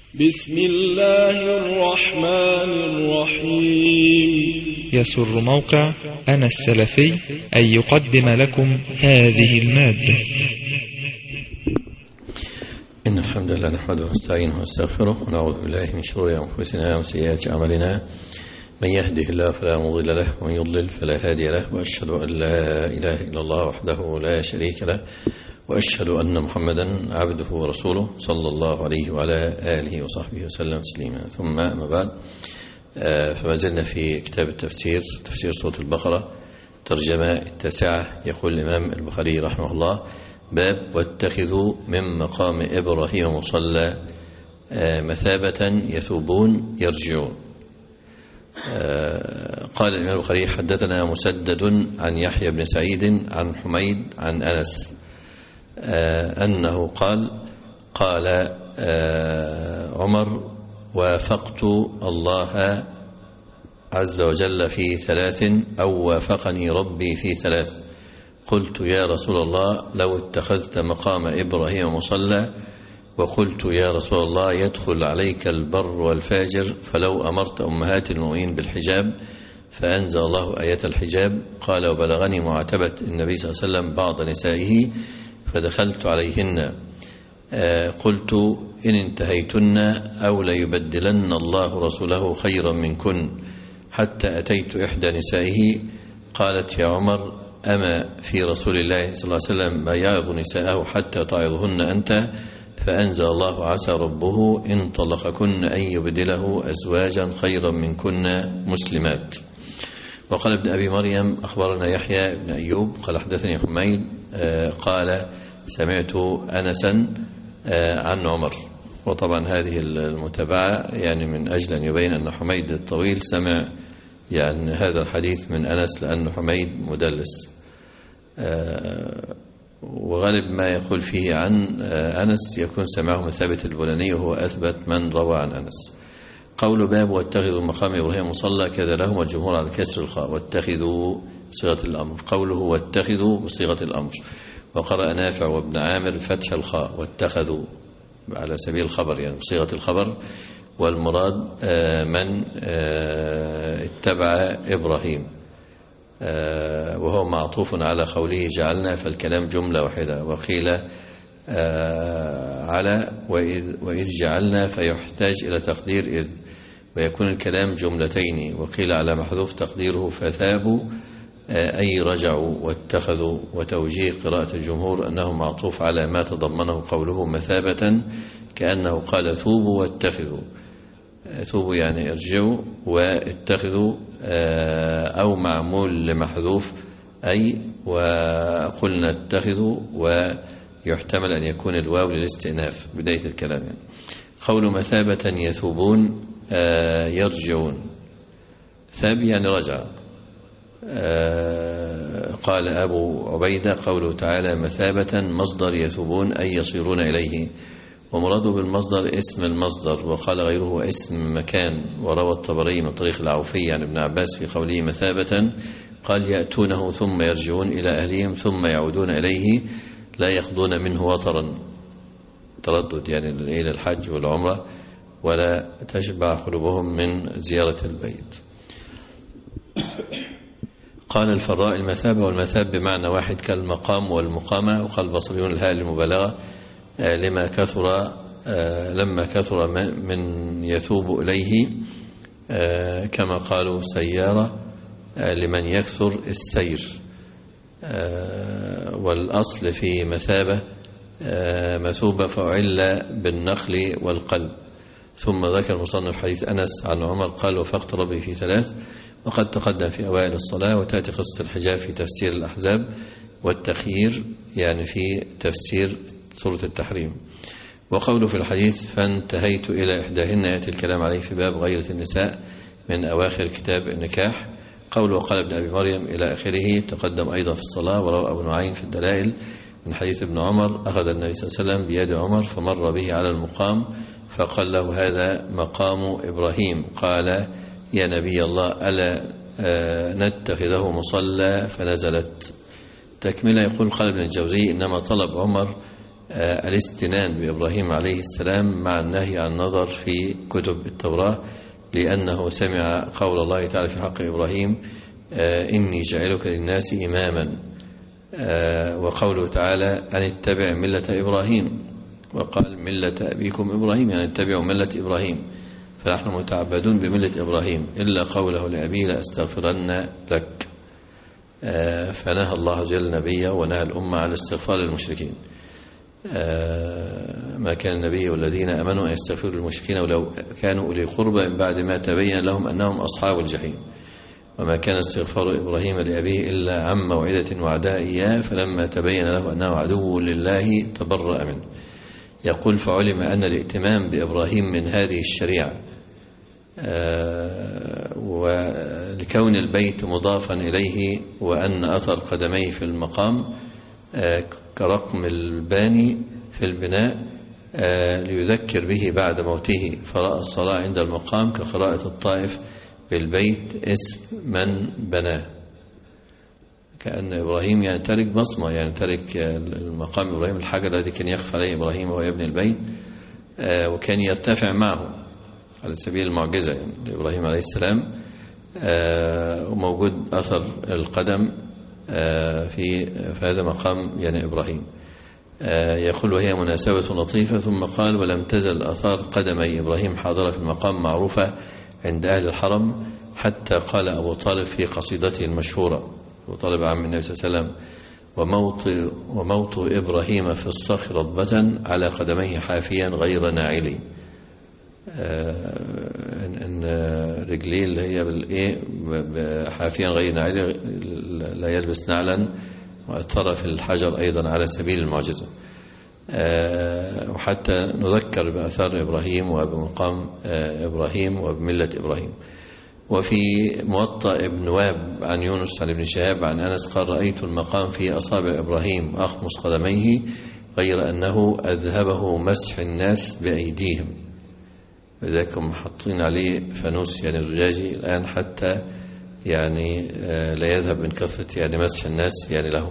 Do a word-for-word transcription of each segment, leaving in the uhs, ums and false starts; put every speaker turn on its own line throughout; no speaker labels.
بسم الله الرحمن الرحيم.
يسر موقع أنا السلفي أن يقدم لكم هذه المادة.
إن الحمد لله نحمده ونستعينه ونستغفره ونعوذ بالله من شرور أنفسنا وسيئات أعمالنا، من يهده الله فلا مضل له ومن يضلل فلا هادي له، وأشهد أن لا إله إلا الله وحده لا شريك له، وأشهد أن محمدا عبده ورسوله صلى الله عليه وعلى آله وصحبه وسلم تسليما. ثم أما بعد، فما زلنا في كتاب التفسير، تفسير سورة البقرة، ترجمة التاسعة. يقول الإمام البخاري رحمه الله: باب واتخذوا من مقام إبراهيم مصلى مثابة يثوبون يرجعون. قال الإمام البخاري: حدثنا مسدد عن يحيى بن سعيد عن حميد عن أنس أنه قال قال عمر: وافقت الله عز وجل في ثلاث، أو وافقني ربي في ثلاث. قلت: يا رسول الله، لو اتخذت مقام إبراهيم مصلى. وقلت: يا رسول الله، يدخل عليك البر والفاجر، فلو أمرت أمهات المؤمنين بالحجاب. فأنزل الله آية الحجاب. قال: وبلغني معاتبة النبي صلى الله عليه وسلم بعض نسائه فدخلت عليهن. قلت: إن انتهيتن أو ليبدلن الله رسوله خيرا منكن، حتى أتيت إحدى نسائه. قالت: يا عمر، أما في رسول الله صلى الله عليه وسلم ما يعظ نساءه حتى تعظهن أنت؟ فأنزل الله: عسى ربه إن طلقكن أن يبدله أزواجا خيرا منكن مسلمات. وقال ابن أبي مريم: أخبرنا يحيى بن أيوب قال حدثني حميد قال سمعت أنسا عن عمر. وطبعا هذه المتابعة يعني من أجل أن يبين أن حميد الطويل سمع يعني هذا الحديث من أنس، لأن حميد مدلس، وغالب ما يقول فيه عن أنس يكون سمعه من ثابت البناني، وهو أثبت من روى عن أنس. قول باب واتخذوا مقام إبراهيم مصلى، كذا لهم والجمهور على كسر الخاء، واتخذوا بصيغة الأمر. قوله واتخذوا بصيغة الأمر. وقرأ نافع وابن عامر فتح الخاء، واتخذوا على سبيل الخبر يعني بصيغة الخبر، والمراد من اتبع إبراهيم، وهو معطوف على قوله جعلنا، فالكلام جملة واحدة. وقيل على وإذ جعلنا فيحتاج إلى تقدير إذ، ويكون الكلام جملتين. وقيل على محذوف تقديره فثابوا أي رجعوا واتخذوا. وتوجيه قراءة الجمهور أنه معطوف على ما تضمنه قوله مثابة، كأنه قال ثوبوا واتخذوا. ثوبوا يعني ارجعوا، واتخذوا أو معمول لمحذوف أي وقلنا اتخذوا، ويحتمل أن يكون الواو للاستئناف بداية الكلام يعني. قول مثابة يثوبون يرجعون، ثاب يعني رجع. قال أبو عبيدة قوله تعالى مثابة مصدر يثوبون أي يصيرون إليه، ومراده بالمصدر اسم المصدر. وقال غيره اسم مكان. وروى الطبري من طريق العوفي عن ابن عباس في قوله مثابة قال يأتونه ثم يرجعون إلى أهلهم ثم يعودون إليه لا يقضون منه وطرا، تردد يعني إلى الحج والعمرة، ولا تشبع قلوبهم من زيارة البيت. قال الفراء المثابة والمثاب بمعنى واحد كالمقام والمقامة. وقال البصريون الهاء للمبالغة لما كثر لما كثر من يثوب إليه، كما قالوا سيارة لمن يكثر السير. والأصل في مثابة مثوبة فعل بالنخل والقلب. ثم ذكر مصنف حديث أنس عن عمر قال وفقت ربي في ثلاث، وقد تقدم في أوائل الصلاة. وتأتي قصة الحجاب في تفسير الأحزاب، والتخيير يعني في تفسير سورة التحريم. وقوله في الحديث فانتهيت إلى إحداهن، يأتي الكلام عليه في باب غيرة النساء من أواخر كتاب النكاح. قوله قال ابن أبي مريم إلى آخره تقدم أيضا في الصلاة. وروى أبو نعيم في الدلائل من حديث ابن عمر أخذ النبي صلى الله عليه وسلم بيد عمر فمر به على المقام فقال له هذا مقام إبراهيم. قال يا نبي الله ألا نتخذه مصلى؟ فنزلت. تكملة. يقول قال ابن الجوزي إنما طلب عمر الاستنان بإبراهيم عليه السلام مع النهي عن النظر في كتب التوراة، لأنه سمع قول الله تعالى في حق إبراهيم إني جعلك للناس إماما، وقوله تعالى أن اتبع ملة إبراهيم، وقال ملة أبيكم إبراهيم يعني اتبعوا ملة إبراهيم، فنحن متعبدون بملة إبراهيم إلا قوله لأبي لأستغفرن لك. فنهى الله جل نبيه ونهى الأمة عن الاستغفار للمشركين. ما كان النبي والذين أمنوا أن يستغفروا للمشركين ولو كانوا أولي قربى من بعد ما تبين لهم أنهم أصحاب الجحيم. وما كان استغفار إبراهيم لأبيه إلا عن موعدة وعدها إياه فلما تبين له أنه عدو لله تبرأ منه. يقول فعلم أن الائتمام بإبراهيم من هذه الشريعة، ولكون البيت مضافا إليه وأن أثر قدميه في المقام كرقم الباني في البناء ليذكر به بعد موته، فرأى الصلاة عند المقام كقراءة الطائف بالبيت اسم من بناه، كأن إبراهيم يعني ترك بصمة، يعني ترك المقام إبراهيم الحجر الذي كان يخفى عليه إبراهيم وهو يبني البيت، وكان يرتفع معه على سبيل المعجزة يعني لإبراهيم عليه السلام، وموجود أثر القدم في في هذا مقام يعني إبراهيم. يقول وهي مناسبة لطيفة. ثم قال ولم تزل أثار قدمي إبراهيم حاضرة في المقام معروفة عند أهل الحرم، حتى قال أبو طالب في قصيدته المشهورة، أبو طالب عم النبي صلى الله عليه وسلم وموت, وموت إبراهيم في الصخر ربة على قدميه حافيا غير ناعلي، ان رجليه اللي هي بالايه حافيا غير ناعلي لا يلبس نعلا، واثر في الحجر ايضا على سبيل المعجزه. وحتى نذكر باثار ابراهيم وبمقام ابراهيم وبمله ابراهيم. وفي موطأ ابن وهب عن يونس عن ابن شهاب عن انس قال رايت المقام في اصابع ابراهيم اخمص قدميه غير انه اذهبه مسح الناس بايديهم، لذلك هم حاطين عليه فانوس يعني زجاجي الآن حتى يعني لا يذهب من كثرة يعني مسح الناس يعني لهم.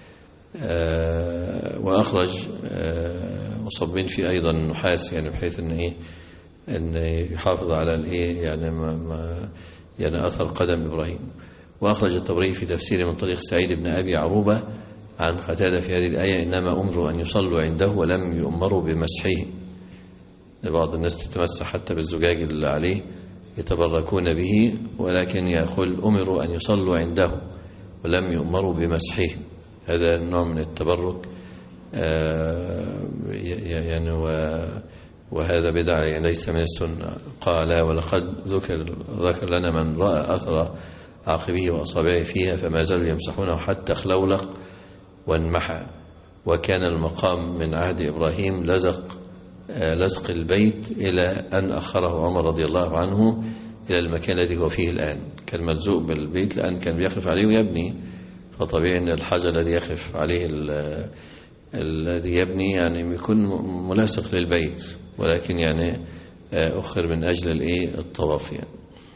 وأخرج مصبين فيه أيضا نحاس يعني بحيث أن إيه أن يحافظ على الإيه يعني ما ما يعني أثر قدم إبراهيم. وأخرج الطبري في تفسير من طريق سعيد بن أبي عروبة عن قتادة في هذه الآية إنما أمروا أن يصلوا عنده ولم يؤمروا بمسحه. بعض الناس تتمسح حتى بالزجاج اللي عليه يتبركون به، ولكن يقول أمروا أن يصلوا عنده ولم يؤمروا بمسحه، هذا النوع من التبرك يعني وهذا بدعة يعني ليس من السنة. قال ولقد ذكر, ذكر لنا من رأى أثر عاقبه وأصابعه فيها فما زالوا يمسحونه حتى خلولق وانمحى. وكان المقام من عهد إبراهيم لزق لزق البيت إلى أن أخره عمر رضي الله عنه إلى المكان الذي هو فيه الآن، كان ملزوق بالبيت لأن كان بيخف عليه ويبني، فطبيعي أن الحجر الذي يخف عليه الذي يبني يعني يكون ملاصق للبيت، ولكن يعني أخر من أجل الإيه الطواف يعني.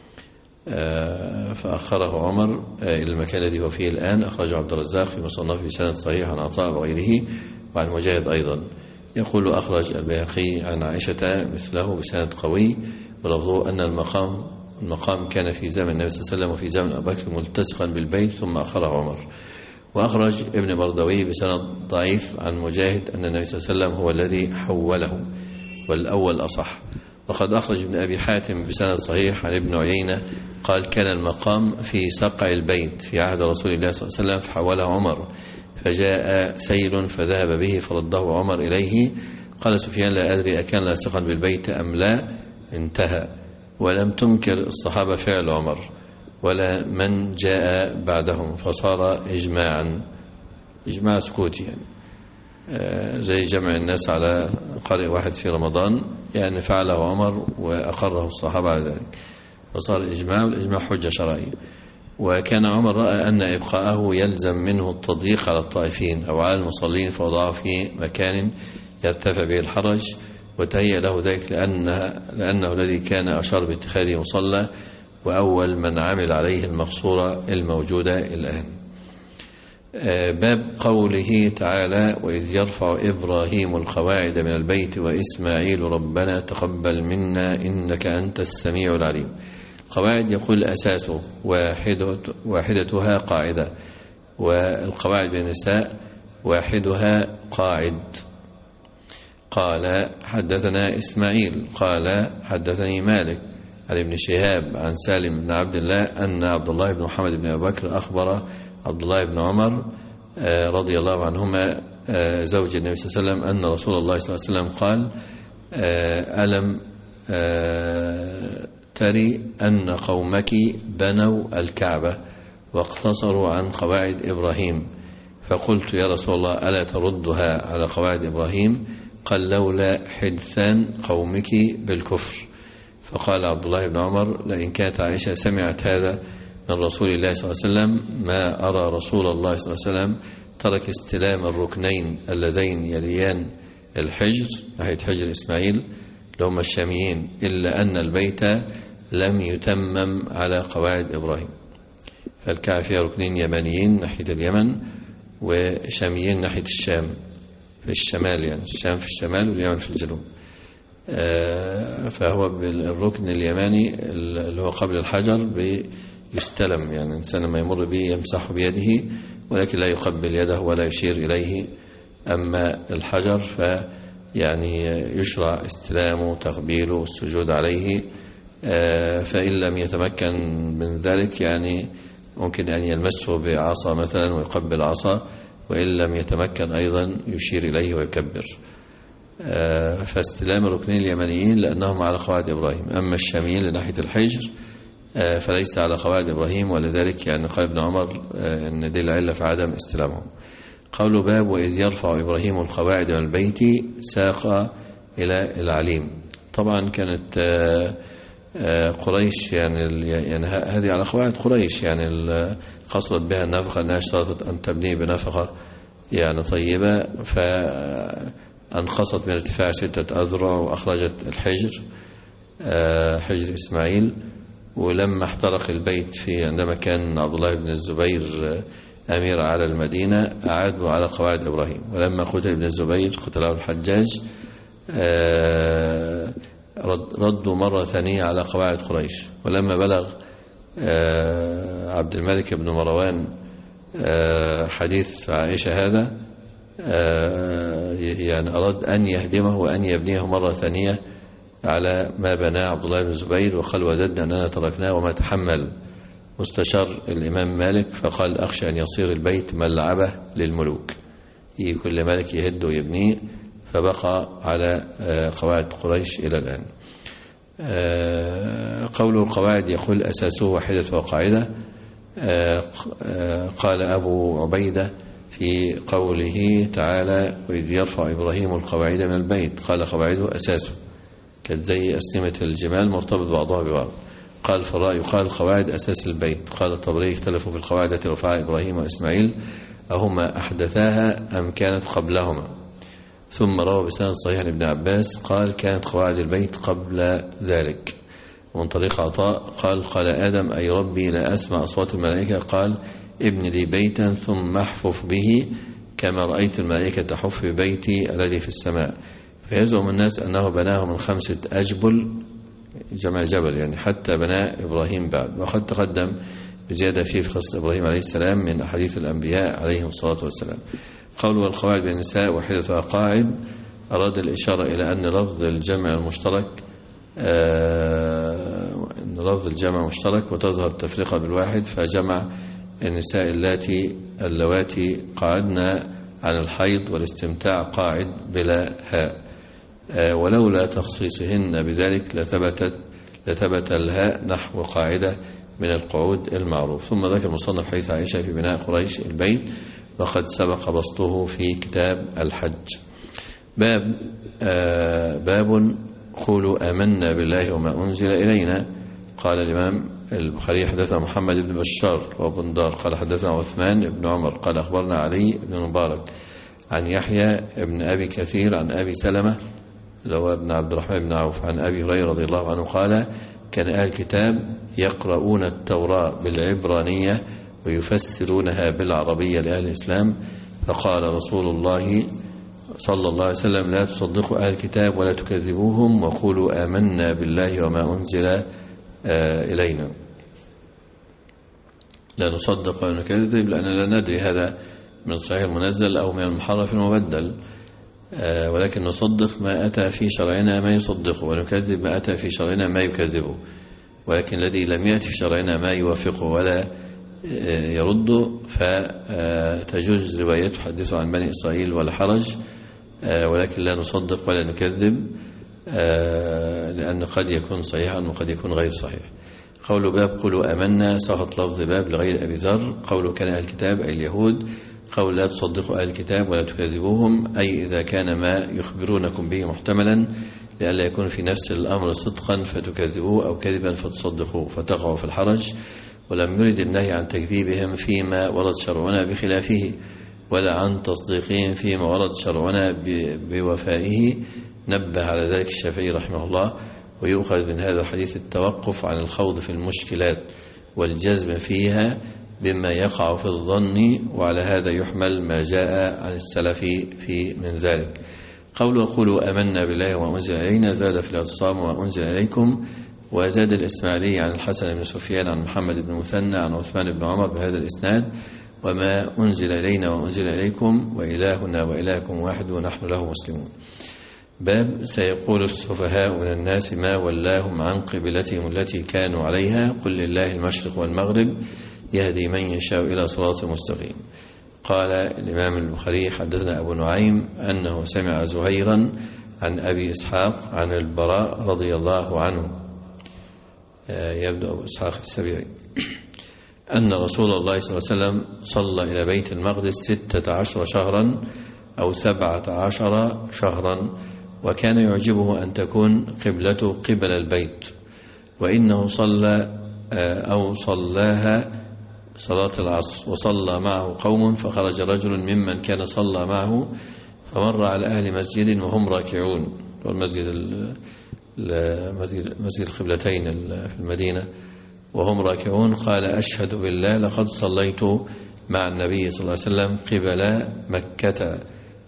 فأخره عمر إلى المكان الذي هو فيه الآن. أخرجه عبد الرزاق في مصنفه بسند صحيح عن عطاء وغيره وعن مجاهد أيضا. يقول أخرج البيهقي عن عائشة مثله بسند قوي ولفظه أن المقام المقام كان في زمن النبي صلى الله عليه وسلم وفي زمن أبي بكر ملتصقا بالبيت ثم أخره عمر. وأخرج ابن بردوي بسند ضعيف عن مجاهد أن النبي صلى الله عليه وسلم هو الذي حوله، والأول أصح. وقد أخرج ابن أبي حاتم بسند صحيح عن ابن عيينة قال كان المقام في سقع البيت في عهد رسول الله صلى الله عليه وسلم فحوله عمر، فجاء سيل فذهب به فرده عمر إليه. قال سفيان لا أدري أكان لاصقا بالبيت أم لا، انتهى. ولم تنكر الصحابة فعل عمر ولا من جاء بعدهم، فصار إجماعا إجماع سكوتي يعني زي جمع الناس على قارئ واحد في رمضان يعني فعله عمر وأقره الصحابة على ذلك، فصار إجماع، والإجماع حجة شرعية. وكان عمر رأى أن إبقاءه يلزم منه التضييق على الطائفين أو على المصلين، فوضعه في مكان يرتفع به الحرج، وتهيأ له ذلك لأنه, لأنه الذي كان أشار باتخاذه مصلى، وأول من عمل عليه المقصورة الموجودة الآن. باب قوله تعالى وإذ يرفع إبراهيم القواعد من البيت وإسماعيل ربنا تقبل منا إنك أنت السميع العليم. قواعد يقول أساسه واحدة واحدتها قاعدة، والقواعد بالنساء واحدها قاعد. قال حدثنا إسماعيل قال حدثني مالك عن ابن شهاب عن سالم بن عبد الله أن عبد الله بن محمد بن أبي بكر أخبر عبد الله بن عمر رضي الله عنهما زوج النبي صلى الله عليه وسلم أن رسول الله صلى الله عليه وسلم قال ألم تري أن قومك بنوا الكعبة واقتصروا عن قواعد إبراهيم؟ فقلت يا رسول الله ألا تردها على قواعد إبراهيم؟ قال لولا حدثان قومك بالكفر. فقال عبد الله بن عمر لئن كانت عائشة سمعت هذا من رسول الله صلى الله عليه وسلم ما أرى رسول الله صلى الله عليه وسلم ترك استلام الركنين اللذين يليان الحجر ناحية حجر إسماعيل لهم الشاميين إلا أن البيت لم يتمم على قواعد إبراهيم. فالكعبة فيها ركنين يمانيين ناحية اليمن وشاميين ناحية الشام في الشمال، يعني الشام في الشمال واليمن في الجنوب. فهو بالركن اليماني اللي هو قبل الحجر بيستلم، يعني الإنسان لما يمر به يمسح بيده ولكن لا يقبل يده ولا يشير إليه. أما الحجر فيعني يشرع استلامه تقبيله والسجود عليه، فإن لم يتمكن من ذلك يعني ممكن أن يلمسه بعصا مثلا ويقبل عصا، وإن لم يتمكن أيضا يشير إليه ويكبر. فاستلام الركنين اليمنيين لأنهم على قواعد إبراهيم. أما الشاميين لناحية الحجر فليس على قواعد إبراهيم، ولذلك يعني قال ابن عمر أن دي العلة في عدم استلامهم. قول باب وإذ يرفع إبراهيم القواعد من البيت ساق إلى العليم. طبعا كانت قريش يعني, يعني هذه على قواعد قريش، يعني قصدت بها النفقة أنها اشترطت أن تبني بنفقة يعني طيبة، فأنقصت من ارتفاع ستة أذرع وأخرجت الحجر حجر إسماعيل. ولما احترق البيت في عندما كان عبد الله بن الزبير أمير على المدينة أعادوا على قواعد إبراهيم. ولما قتل ابن الزبير قتله الحجاج ردوا مرة ثانية على قواعد قريش. ولما بلغ عبد الملك بن مروان حديث عائشة هذا يعني أراد أن يهدمه وأن يبنيه مرة ثانية على ما بناه عبد الله بن الزبير، وقال وددنا أننا تركناه وما تحمل. واستشار الإمام مالك فقال أخشى أن يصير البيت ملعبة للملوك، كل ملك يهد ويبنيه، فبقى على قواعد قريش إلى الآن. قول القواعد يقول أساسه واحدة وقاعدة. قال أبو عبيدة في قوله تعالى وإذ يرفع إبراهيم القواعد من البيت قال قواعده أساسه، كانت زي أسلمة الجمال مرتبط بعضها ببعض. قال فالرأي يقال قواعد أساس البيت. قال الطبري اختلفوا في القواعد التي رفعها إبراهيم وإسماعيل أهما أحدثاها أم كانت قبلهما. ثم روى بسند صحيح عن ابن عباس قال كانت قواعد البيت قبل ذلك. ومن طريق عطاء قال قال آدم أي ربي لا أسمع أصوات الملائكة قال ابن لي بيتا ثم احفف به كما رأيت الملائكة تحف ببيتي الذي في السماء. فيزعم الناس أنه بناه من خمسة أجبل جمع جبل، يعني حتى بناه إبراهيم بعد. وقد تقدم بزيادة فيه في قصة إبراهيم عليه السلام من أحاديث الأنبياء عليهم الصلاة والسلام. قوله القواعد بالنساء وحدة قاعد أراد الإشارة إلى أن لفظ الجمع المشترك أن لفظ الجمع مشترك وتظهر التفرقة بالواحد، فجمع النساء اللاتي اللواتي قعدنا عن الحيض والاستمتاع قاعد بلا هاء، ولولا تخصيصهن بذلك لثبتت لثبت الهاء نحو قاعدة من القعود المعروف. ثم ذكر المصنف حديث عائشة في بناء قريش البيت وقد سبق بسطه في كتاب الحج. باب آه باب قولوا آمنا بالله وما أنزل إلينا. قال الإمام البخاري حدثنا محمد بن بشار وابن دار قال حدثنا عثمان بن عمر قال أخبرنا علي بن مبارك عن يحيى بن أبي كثير عن أبي سلمة لو ابن عبد الرحمن بن عوف عن أبي هريرة رضي الله عنه قال كان أهل الكتاب يقرؤون التوراة بالعبرانية ويفسرونها بالعربية لأهل الإسلام. فقال رسول الله صلى الله عليه وسلم: لا تصدقوا أهل الكتاب ولا تكذبوهم وقولوا آمنا بالله وما أنزل إلينا. لا نصدق ولا نكذب لأننا لا ندري هذا من الصحيح المنزل أو من المحرف المبدل، ولكن نصدق ما أتى في شرعنا ما يصدقه، ونكذب ما أتى في شرعنا ما يكذبه. ولكن الذي لم يأتي في شرعنا ما يوافقه ولا يرده فتجوز روايته حدثوا عن بني إسرائيل ولا حرج، ولكن لا نصدق ولا نكذب لأنه قد يكون صحيحا وقد يكون غير صحيح. قول باب قولوا أمنا سقط لفظ باب لغير أبي ذر. قول كان أهل الكتاب أي اليهود. قول لا تصدقوا أهل الكتاب ولا تكذبوهم أي إذا كان ما يخبرونكم به محتملا لئلا يكون في نفس الأمر صدقا فتكذبوه أو كذبا فتصدقوه فتقعوا في الحرج. ولم يرد النهي عن تكذيبهم فيما ورد شرعنا بخلافه ولا عن تصديقهم فيما ورد شرعنا بوفائه. نبه على ذلك الشافعي رحمه الله. ويؤخذ من هذا الحديث التوقف عن الخوض في المشكلات والجزم فيها بما يقع في الظن، وعلى هذا يحمل ما جاء عن السلف في من ذلك. قوله قولوا آمنا بالله وما أنزل إلينا زاد في الاعتصام وما أنزل إليكم. وزاد الإسماعيلي عن الحسن بن سفيان عن محمد بن مثنى عن عثمان بن عمر بهذا الإسناد: وما أنزل إلينا وأنزل إليكم وإلهنا وإلهكم واحد ونحن له مسلمون. باب سيقول السفهاء من الناس ما ولاهم عن قبلتهم التي كانوا عليها قل لله المشرق والمغرب يهدي من يشاء إلى صراط مستقيم. قال الإمام البخاري حدثنا أبو نعيم أنه سمع زهيرا عن أبي إسحاق عن البراء رضي الله عنه، يبدأ أبو إسحاق السبيعي، أن رسول الله صلى الله عليه وسلم صلى إلى بيت المقدس ستة عشر شهرا أو سبعة عشر شهرا، وكان يعجبه أن تكون قبلته قبل البيت، وإنه صلى أو صلاها صلاة العصر وصلى معه قوم، فخرج رجل ممن كان صلى معه فمر على أهل مسجد وهم راكعون، والمسجد مسجد القبلتين في المدينة، وهم راكعون، قال أشهد بالله لقد صليت مع النبي صلى الله عليه وسلم قبل مكة